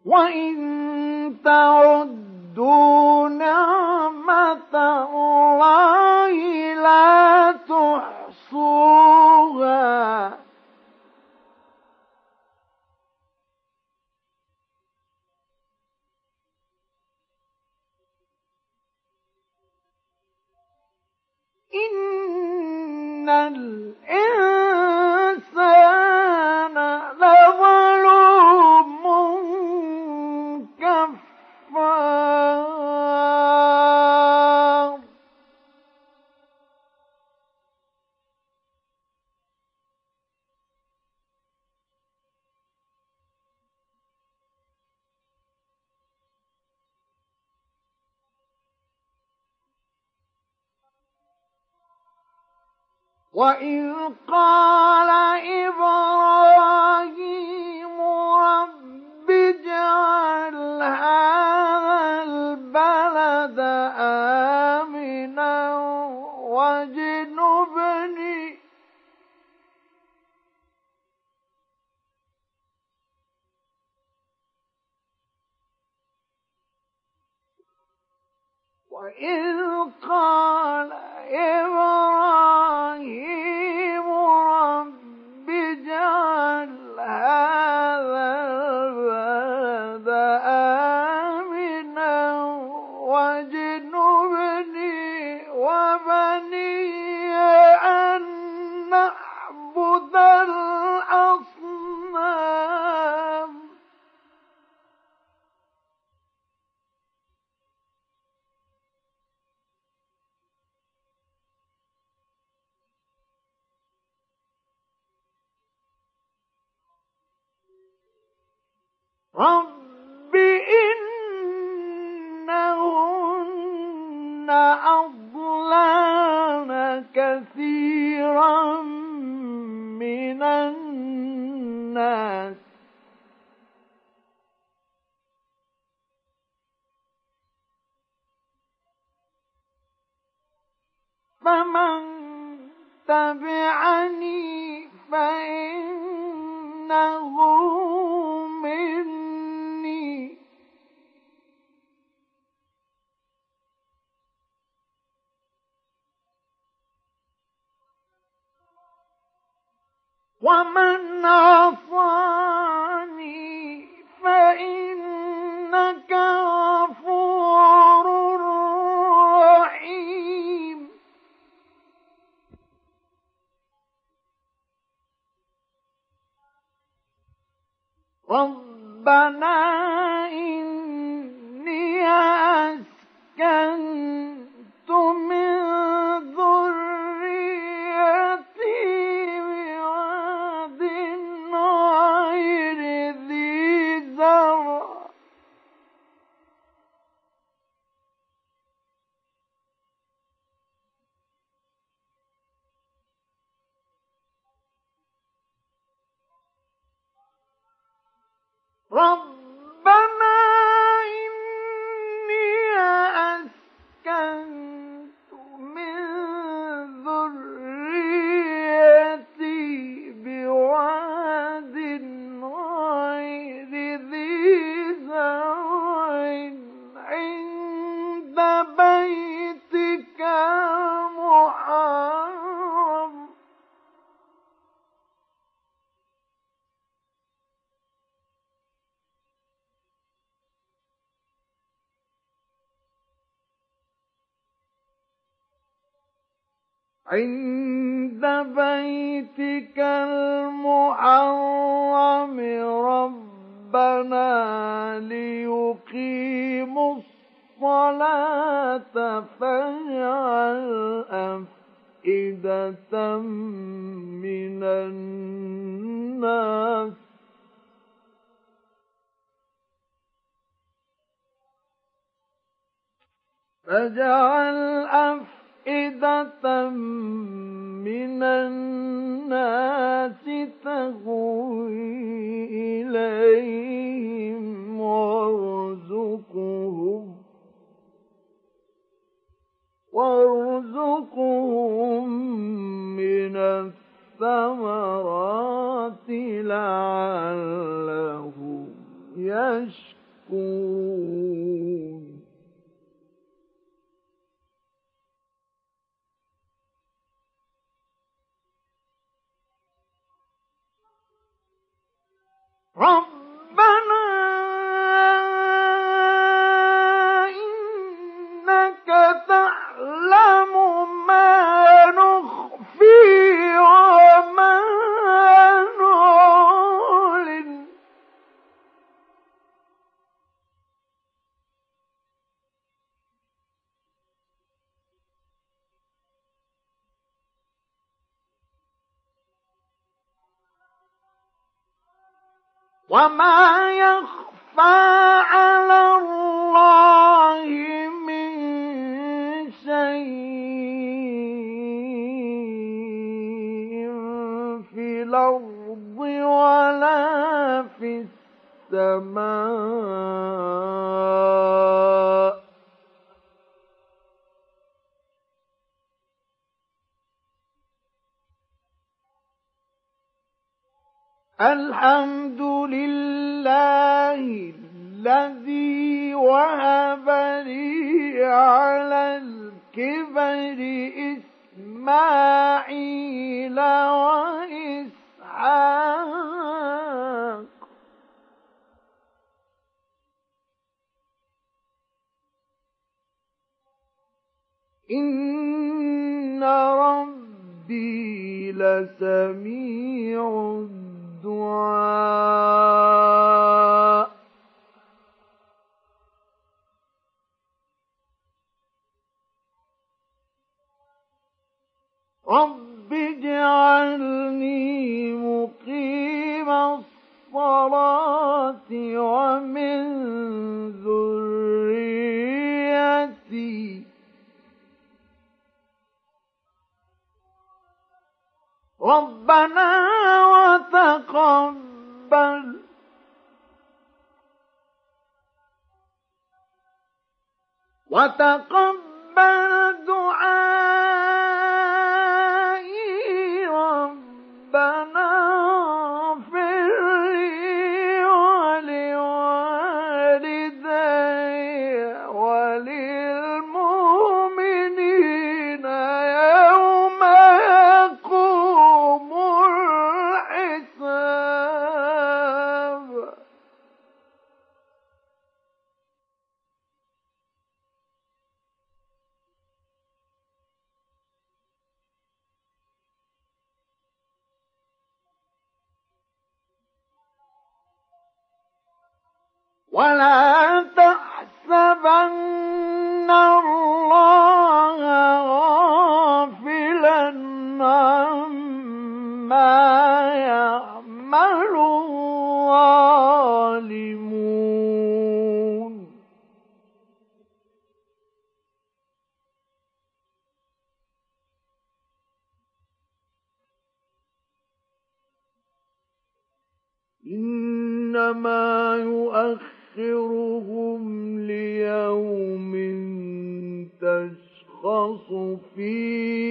وإن تعدوا نعمة الله لا تحصوها إن الإنسان لظلوم كفار وإذ قال إبراهيم رب اجعل هذا البلد آمنا وإذ قال إبراهيم رب اجعل هذا البلد آمنا واجنبني وبني أن نعبد الأصنام رب إنهن أضللن كثيرا من الناس فمن تبعني فإنه مني ومن عصاني فإنك غفور رحيم ربنا إني أسكنت من ذريتي بواد غير ذي زرع ربنا إني أسكنت من ذريتي بواد غير ذي زرع عند بيتك المحرم ربنا ليقيموا الصلاة فاجعل أفئدة من الناس تهوي إليهم وارزقهم من الثمرات لعلهم يشكرون يشكرون ربنا إنك تعلم ما نخفي وما نعلن وما يخفى على الله من شيء في الأرض ولا في السماء الحمد لله الذي وهب لي على الكبر إسماعيل وإسحاق إن ربي لسميع الدعاء رب اجعلني مقيم الصلاة ومن ذريتي ربنا وتقبل دعائي ربنا اغفر لي ولوالدي وللمؤمنين يوم يقوم الحساب ولا تحسبن الله غافلا عما يعمل الظالمون إنما يؤخرهم ليوم تشخص فيه